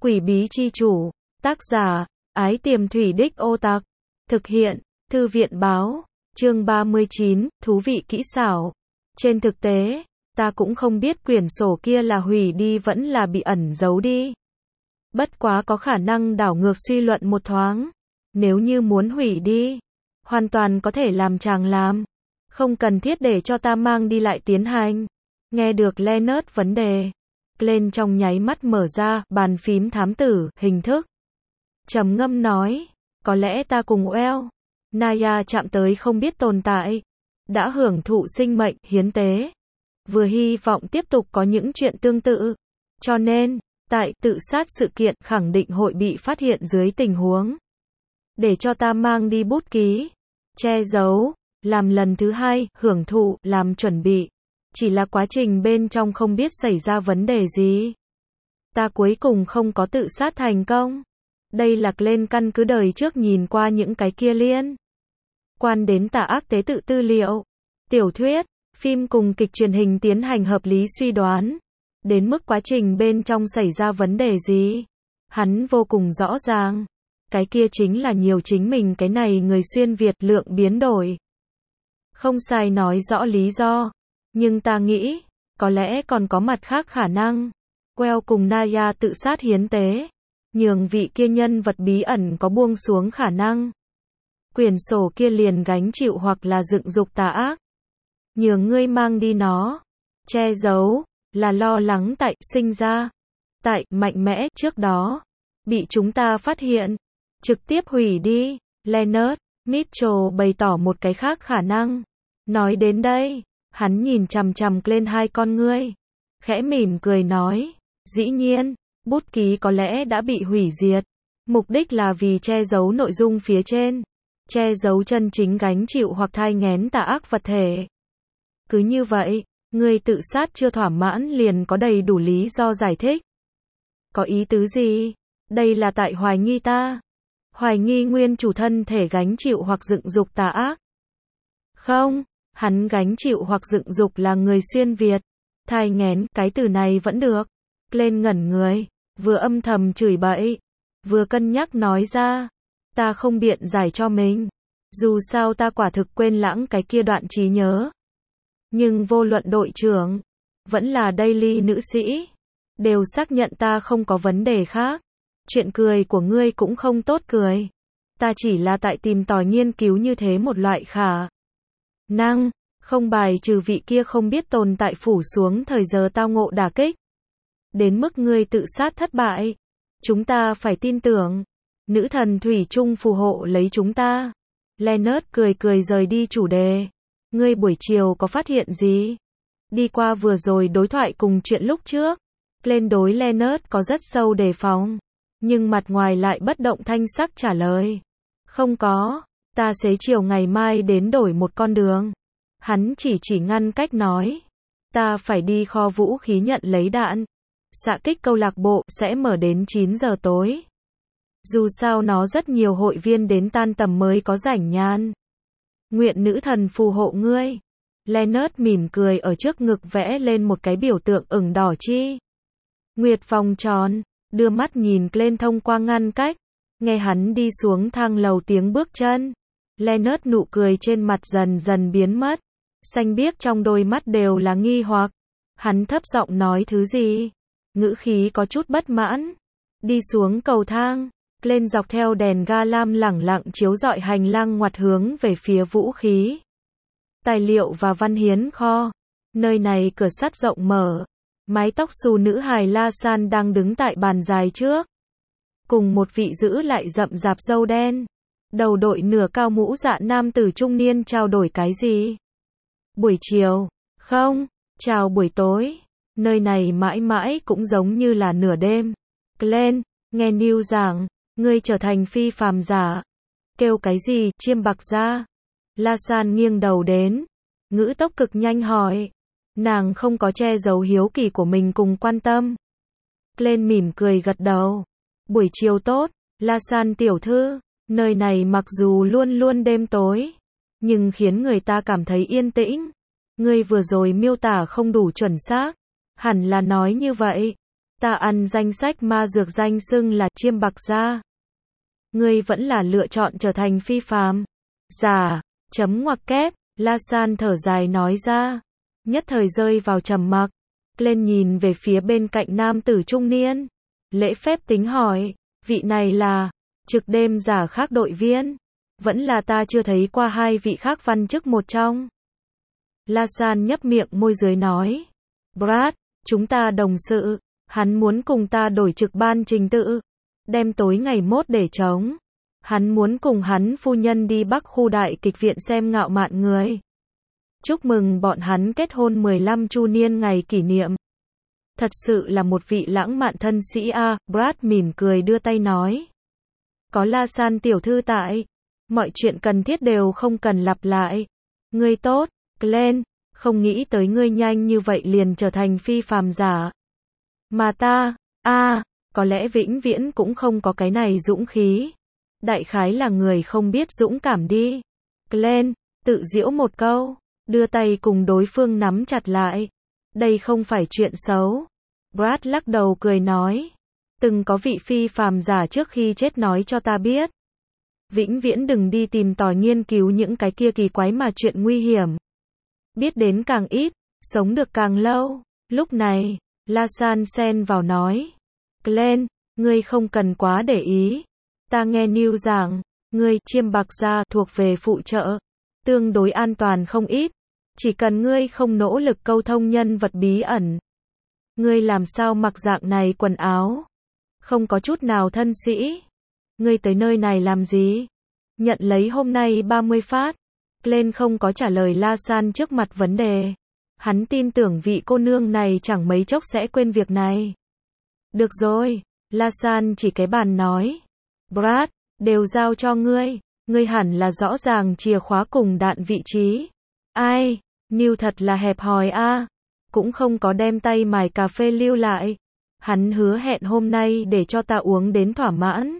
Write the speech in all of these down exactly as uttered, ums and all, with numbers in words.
Quỷ bí chi chủ, tác giả, Ái Tiềm Thủy Đích Ô Tặc, thực hiện, Thư viện báo, chương ba mươi chín, thú vị kỹ xảo. Trên thực tế, ta cũng không biết quyển sổ kia là hủy đi vẫn là bị ẩn giấu đi. Bất quá có khả năng đảo ngược suy luận một thoáng. Nếu như muốn hủy đi, hoàn toàn có thể làm chàng làm. Không cần thiết để cho ta mang đi lại tiến hành. Nghe được Leonard vấn đề. Lên trong nháy mắt mở ra, bàn phím thám tử, hình thức. Trầm ngâm nói, có lẽ ta cùng Well, Naya chạm tới không biết tồn tại. Đã hưởng thụ sinh mệnh, hiến tế. Vừa hy vọng tiếp tục có những chuyện tương tự. Cho nên, tại tự sát sự kiện khẳng định hội bị phát hiện dưới tình huống. Để cho ta mang đi bút ký. Che giấu, làm lần thứ hai, hưởng thụ, làm chuẩn bị. Chỉ là quá trình bên trong không biết xảy ra vấn đề gì. Ta cuối cùng không có tự sát thành công. Đây là lên căn cứ đời trước nhìn qua những cái kia liên quan đến tà ác tế tự tư liệu, tiểu thuyết, phim cùng kịch truyền hình tiến hành hợp lý suy đoán. Đến mức quá trình bên trong xảy ra vấn đề gì. Hắn vô cùng rõ ràng. Cái kia chính là nhiều chính mình cái này người xuyên Việt lượng biến đổi. Không sai nói rõ lý do. Nhưng ta nghĩ, có lẽ còn có mặt khác khả năng. Well cùng Naya tự sát hiến tế. Nhường vị kia nhân vật bí ẩn có buông xuống khả năng. Quyển sổ kia liền gánh chịu hoặc là dựng dục tà ác. Nhường ngươi mang đi nó. Che giấu, là lo lắng tại, sinh ra. Tại, mạnh mẽ, trước đó. Bị chúng ta phát hiện. Trực tiếp hủy đi. Leonard Mitchell bày tỏ một cái khác khả năng. Nói đến đây, hắn nhìn chằm chằm lên hai con ngươi. Khẽ mỉm cười nói. Dĩ nhiên, bút ký có lẽ đã bị hủy diệt. Mục đích là vì che giấu nội dung phía trên. Che giấu chân chính gánh chịu hoặc thai nghén tà ác vật thể. Cứ như vậy, người tự sát chưa thỏa mãn liền có đầy đủ lý do giải thích. Có ý tứ gì? Đây là tại hoài nghi ta. Hoài nghi nguyên chủ thân thể gánh chịu hoặc dựng dục tà ác. Không, hắn gánh chịu hoặc dựng dục là người xuyên Việt. Thai nghén, cái từ này vẫn được. Lên ngẩn người, vừa âm thầm chửi bậy, vừa cân nhắc nói ra. Ta không biện giải cho mình. Dù sao ta quả thực quên lãng cái kia đoạn trí nhớ. Nhưng vô luận đội trưởng, vẫn là Daily nữ sĩ, đều xác nhận ta không có vấn đề khác. Chuyện cười của ngươi cũng không tốt cười. Ta chỉ là tại tìm tòi nghiên cứu như thế một loại khả năng, không bài trừ vị kia không biết tồn tại phủ xuống thời giờ tao ngộ đả kích. Đến mức ngươi tự sát thất bại. Chúng ta phải tin tưởng. Nữ thần thủy chung phù hộ lấy chúng ta. Leonard cười cười rời đi chủ đề. Ngươi buổi chiều có phát hiện gì? Đi qua vừa rồi đối thoại cùng chuyện lúc trước. Lên đối Leonard có rất sâu đề phòng. Nhưng mặt ngoài lại bất động thanh sắc trả lời. Không có. Ta xế chiều ngày mai đến đổi một con đường. Hắn chỉ chỉ ngăn cách nói. Ta phải đi kho vũ khí nhận lấy đạn. Xạ kích câu lạc bộ sẽ mở đến chín giờ tối. Dù sao nó rất nhiều hội viên đến tan tầm mới có rảnh nhàn. Nguyện nữ thần phù hộ ngươi. Leonard mỉm cười ở trước ngực vẽ lên một cái biểu tượng ửng đỏ chi. Nguyệt vòng tròn, đưa mắt nhìn lên thông qua ngăn cách. Nghe hắn đi xuống thang lầu tiếng bước chân. Leonard nụ cười trên mặt dần dần biến mất. Xanh biếc trong đôi mắt đều là nghi hoặc. Hắn thấp giọng nói thứ gì? Ngữ khí có chút bất mãn. Đi xuống cầu thang. Lên dọc theo đèn ga lam lẳng lặng chiếu rọi hành lang ngoặt hướng về phía vũ khí. Tài liệu và văn hiến kho. Nơi này cửa sắt rộng mở. Mái tóc xù nữ hài La San đang đứng tại bàn dài trước. Cùng một vị giữ lại rậm rạp râu đen. Đầu đội nửa cao mũ dạ nam tử trung niên trao đổi cái gì? Buổi chiều. Không, chào buổi tối. Nơi này mãi mãi cũng giống như là nửa đêm. Glenn, nghe Neil giảng. Ngươi trở thành phi phàm giả. Kêu cái gì, chiêm bạc ra? La San nghiêng đầu đến. Ngữ tốc cực nhanh hỏi. Nàng không có che giấu hiếu kỳ của mình cùng quan tâm. Glenn mỉm cười gật đầu. Buổi chiều tốt, La San tiểu thư. Nơi này mặc dù luôn luôn đêm tối. Nhưng khiến người ta cảm thấy yên tĩnh. Ngươi vừa rồi miêu tả không đủ chuẩn xác. Hẳn là nói như vậy. Ta ăn danh sách ma dược danh xưng là chiêm bạc gia. Ngươi vẫn là lựa chọn trở thành phi phàm giả. Chấm ngoặc kép, La San thở dài nói ra. Nhất thời rơi vào trầm mặc. Lên nhìn về phía bên cạnh nam tử trung niên. Lễ phép tính hỏi, vị này là trực đêm giả khác đội viên. Vẫn là ta chưa thấy qua hai vị khác văn chức một trong. La San nhấp miệng môi dưới nói. Brad, chúng ta đồng sự. Hắn muốn cùng ta đổi trực ban trình tự. Đem tối ngày mốt để trống. Hắn muốn cùng hắn phu nhân đi Bắc khu đại kịch viện xem ngạo mạn người. Chúc mừng bọn hắn kết hôn mười lăm chu niên ngày kỷ niệm. Thật sự là một vị lãng mạn thân sĩ a. Brad mỉm cười đưa tay nói. Có La San tiểu thư tại. Mọi chuyện cần thiết đều không cần lặp lại. Ngươi tốt, Glenn. Không nghĩ tới ngươi nhanh như vậy liền trở thành phi phàm giả. Mà ta, a, à, có lẽ vĩnh viễn cũng không có cái này dũng khí. Đại khái là người không biết dũng cảm đi. Glenn, tự giễu một câu, đưa tay cùng đối phương nắm chặt lại. Đây không phải chuyện xấu. Brad lắc đầu cười nói. Từng có vị phi phàm giả trước khi chết nói cho ta biết. Vĩnh viễn đừng đi tìm tòi nghiên cứu những cái kia kỳ quái mà chuyện nguy hiểm. Biết đến càng ít, sống được càng lâu. Lúc này, La San xen vào nói. Glenn, ngươi không cần quá để ý. Ta nghe Neil giảng, ngươi chiêm bạc gia thuộc về phụ trợ. Tương đối an toàn không ít. Chỉ cần ngươi không nỗ lực câu thông nhân vật bí ẩn. Ngươi làm sao mặc dạng này quần áo? Không có chút nào thân sĩ. Ngươi tới nơi này làm gì? Nhận lấy hôm nay ba mươi phát. Glenn không có trả lời La San trước mặt vấn đề. Hắn tin tưởng vị cô nương này chẳng mấy chốc sẽ quên việc này. Được rồi, La San chỉ cái bàn nói. Brad, đều giao cho ngươi. Ngươi hẳn là rõ ràng chìa khóa cùng đạn vị trí. Ai, Neil thật là hẹp hòi a. Cũng không có đem tay mài cà phê lưu lại. Hắn hứa hẹn hôm nay để cho ta uống đến thỏa mãn.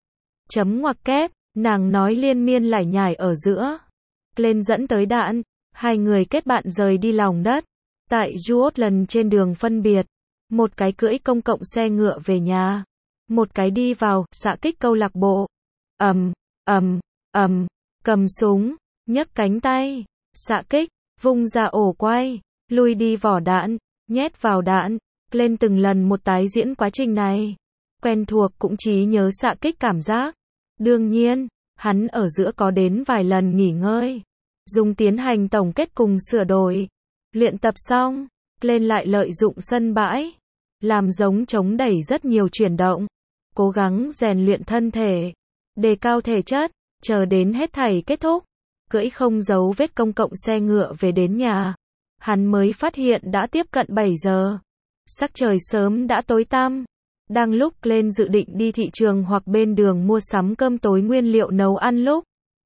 Chấm ngoặc kép, nàng nói liên miên lải nhải ở giữa. Glenn dẫn tới đạn, hai người kết bạn rời đi lòng đất. Tại Juotland trên đường phân biệt, một cái cưỡi công cộng xe ngựa về nhà, một cái đi vào xạ kích câu lạc bộ. Ầm, ầm, ầm, cầm súng, nhấc cánh tay, xạ kích, vung ra ổ quay, lui đi vỏ đạn, nhét vào đạn. Glenn từng lần một tái diễn quá trình này, quen thuộc cũng trí nhớ xạ kích cảm giác. Đương nhiên, hắn ở giữa có đến vài lần nghỉ ngơi, dùng tiến hành tổng kết cùng sửa đổi. Luyện tập xong, Glenn lại lợi dụng sân bãi, làm giống chống đẩy rất nhiều chuyển động, cố gắng rèn luyện thân thể, đề cao thể chất, chờ đến hết thảy kết thúc, cưỡi không dấu vết công cộng xe ngựa về đến nhà. Hắn mới phát hiện đã tiếp cận bảy giờ. Sắc trời sớm đã tối tăm. Đang lúc Glenn dự định đi thị trường hoặc bên đường mua sắm cơm tối nguyên liệu nấu ăn lúc,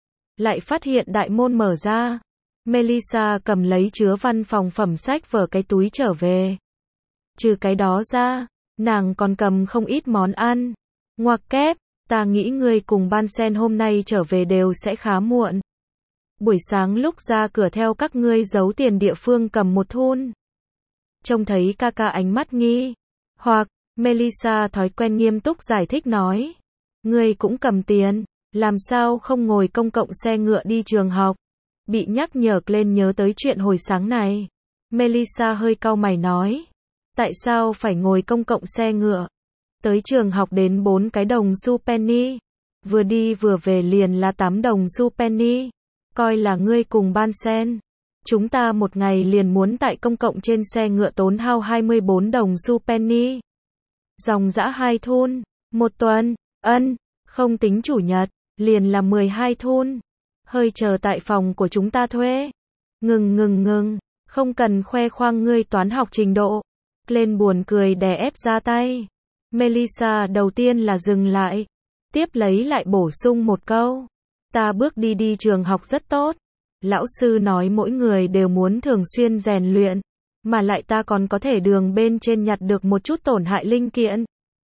lại phát hiện đại môn mở ra. Melissa cầm lấy chứa văn phòng phẩm sách vở cái túi trở về. Trừ cái đó ra, nàng còn cầm không ít món ăn. Ngoặc kép, ta nghĩ ngươi cùng Ban Sen hôm nay trở về đều sẽ khá muộn. Buổi sáng lúc ra cửa theo các ngươi giấu tiền địa phương cầm một thun. Trông thấy ca ca ánh mắt nghi hoặc, Melissa thói quen nghiêm túc giải thích nói. Ngươi cũng cầm tiền, làm sao không ngồi công cộng xe ngựa đi trường học? Bị nhắc nhở lên nhớ tới chuyện hồi sáng này. Melissa hơi cau mày nói. Tại sao phải ngồi công cộng xe ngựa? Tới trường học đến bốn cái đồng xu penny. Vừa đi vừa về liền là tám đồng xu penny. Coi là ngươi cùng Ban Sen. Chúng ta một ngày liền muốn tại công cộng trên xe ngựa tốn hao hai mươi bốn đồng xu penny. Dòng dã hai thun. Một tuần, ân, không tính chủ nhật, liền là mười hai thun. Hơi chờ tại phòng của chúng ta thuê. Ngừng ngừng ngừng, không cần khoe khoang ngươi toán học trình độ. Glenn buồn cười đè ép ra tay. Melissa đầu tiên là dừng lại. Tiếp lấy lại bổ sung một câu. Ta bước đi đi trường học rất tốt. Lão sư nói mỗi người đều muốn thường xuyên rèn luyện. Mà lại ta còn có thể đường bên trên nhặt được một chút tổn hại linh kiện.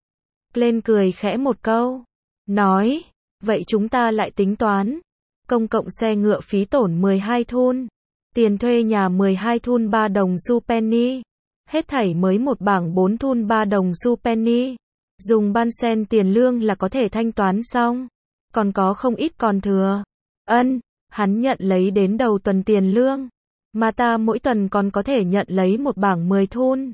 Glenn cười khẽ một câu. Nói, vậy chúng ta lại tính toán. Công cộng xe ngựa phí tổn mười hai thun. Tiền thuê nhà mười hai thun ba đồng xu penny. Hết thảy mới một bảng bốn thun ba đồng xu penny. Dùng ban sen tiền lương là có thể thanh toán xong. Còn có không ít còn thừa. Ân, hắn nhận lấy đến đầu tuần tiền lương. Mà ta mỗi tuần còn có thể nhận lấy một bảng mười thun.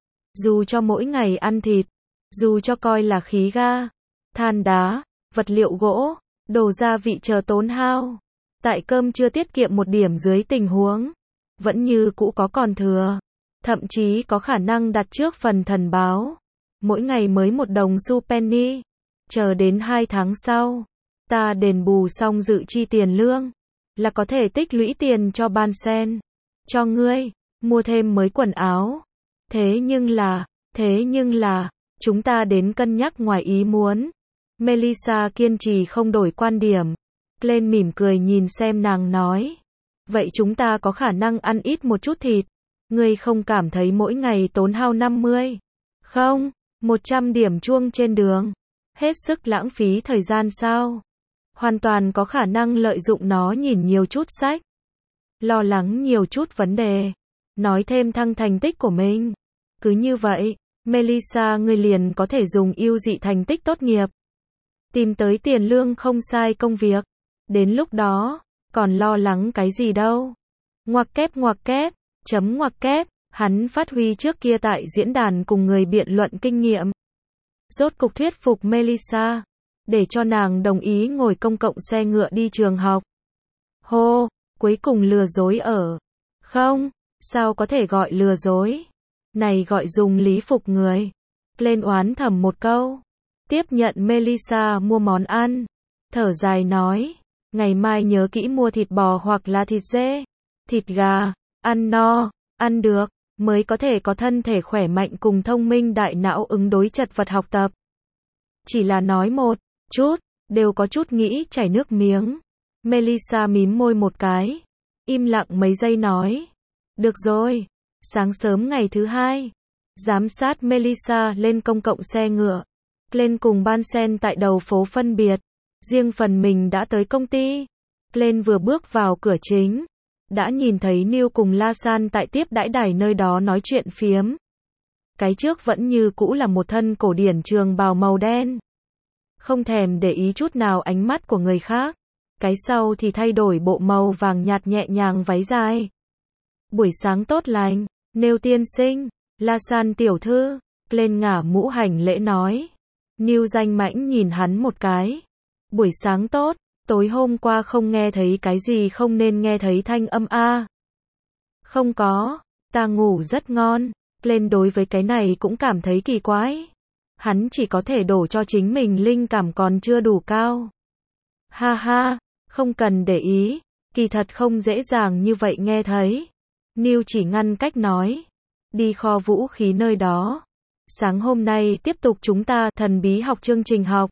Dù cho mỗi ngày ăn thịt, dù cho coi là khí ga, than đá, vật liệu gỗ, đồ gia vị chờ tốn hao. Tại cơm chưa tiết kiệm một điểm dưới tình huống, vẫn như cũ có còn thừa. Thậm chí có khả năng đặt trước phần thần báo. Mỗi ngày mới một đồng xu penny. Chờ đến hai tháng sau, ta đền bù xong dự chi tiền lương, là có thể tích lũy tiền cho ban sen. Cho ngươi, mua thêm mới quần áo. Thế nhưng là, thế nhưng là, chúng ta đến cân nhắc ngoài ý muốn. Melissa kiên trì không đổi quan điểm. Glenn mỉm cười nhìn xem nàng nói. Vậy chúng ta có khả năng ăn ít một chút thịt. Ngươi không cảm thấy mỗi ngày tốn hao năm mươi, không, một trăm điểm chuông trên đường. Hết sức lãng phí thời gian sao? Hoàn toàn có khả năng lợi dụng nó nhìn nhiều chút sách. Lo lắng nhiều chút vấn đề. Nói thêm thăng thành tích của mình. Cứ như vậy, Melissa ngươi liền có thể dùng ưu dị thành tích tốt nghiệp. Tìm tới tiền lương không sai công việc. Đến lúc đó, còn lo lắng cái gì đâu. Ngoặc kép ngoặc kép, chấm ngoặc kép, hắn phát huy trước kia tại diễn đàn cùng người biện luận kinh nghiệm. Rốt cục thuyết phục Melissa, để cho nàng đồng ý ngồi công cộng xe ngựa đi trường học. Hô, cuối cùng lừa dối ở. Không, sao có thể gọi lừa dối? Này gọi dùng lý phục người. Lên oán thầm một câu. Tiếp nhận Melissa mua món ăn. Thở dài nói, ngày mai nhớ kỹ mua thịt bò hoặc là thịt dê, thịt gà, ăn no, ăn được, mới có thể có thân thể khỏe mạnh cùng thông minh đại não ứng đối chật vật học tập. Chỉ là nói một chút, đều có chút nghĩ chảy nước miếng. Melissa mím môi một cái, im lặng mấy giây nói, được rồi. Sáng sớm ngày thứ hai, giám sát Melissa lên công cộng xe ngựa, lên cùng ban sen tại đầu phố phân biệt, riêng phần mình đã tới công ty. Lên vừa bước vào cửa chính, đã nhìn thấy Neil cùng La San tại tiếp đãi đài nơi đó nói chuyện phiếm. Cái trước vẫn như cũ là một thân cổ điển trường bào màu đen, không thèm để ý chút nào ánh mắt của người khác. Cái sau thì thay đổi bộ màu vàng nhạt nhẹ nhàng váy dài. Buổi sáng tốt lành, Neil tiên sinh, La San tiểu thư. Lên ngả mũ hành lễ nói. Neil danh mãnh nhìn hắn một cái. Buổi sáng tốt, tối hôm qua không nghe thấy cái gì không nên nghe thấy thanh âm a. À. Không có, ta ngủ rất ngon. Lên đối với cái này cũng cảm thấy kỳ quái. Hắn chỉ có thể đổ cho chính mình linh cảm còn chưa đủ cao. Ha ha, không cần để ý, kỳ thật không dễ dàng như vậy nghe thấy. Neil chỉ ngăn cách nói, đi kho vũ khí nơi đó. Sáng hôm nay tiếp tục chúng ta thần bí học chương trình học.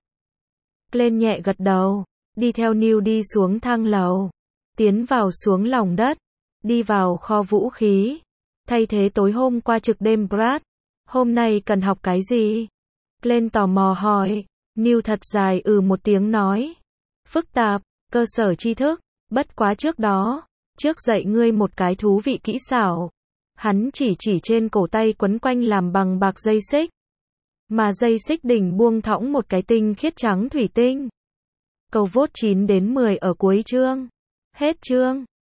Glenn nhẹ gật đầu, đi theo Neil đi xuống thang lầu, tiến vào xuống lòng đất, đi vào kho vũ khí, thay thế tối hôm qua trực đêm Brad. Hôm nay cần học cái gì? Glenn tò mò hỏi. Neil thật dài ừ một tiếng nói, phức tạp, cơ sở tri thức, bất quá trước đó, trước dạy ngươi một cái thú vị kỹ xảo. Hắn chỉ chỉ trên cổ tay quấn quanh làm bằng bạc dây xích, mà dây xích đỉnh buông thõng một cái tinh khiết trắng thủy tinh. Câu vốt chín đến mười ở cuối chương. Hết chương.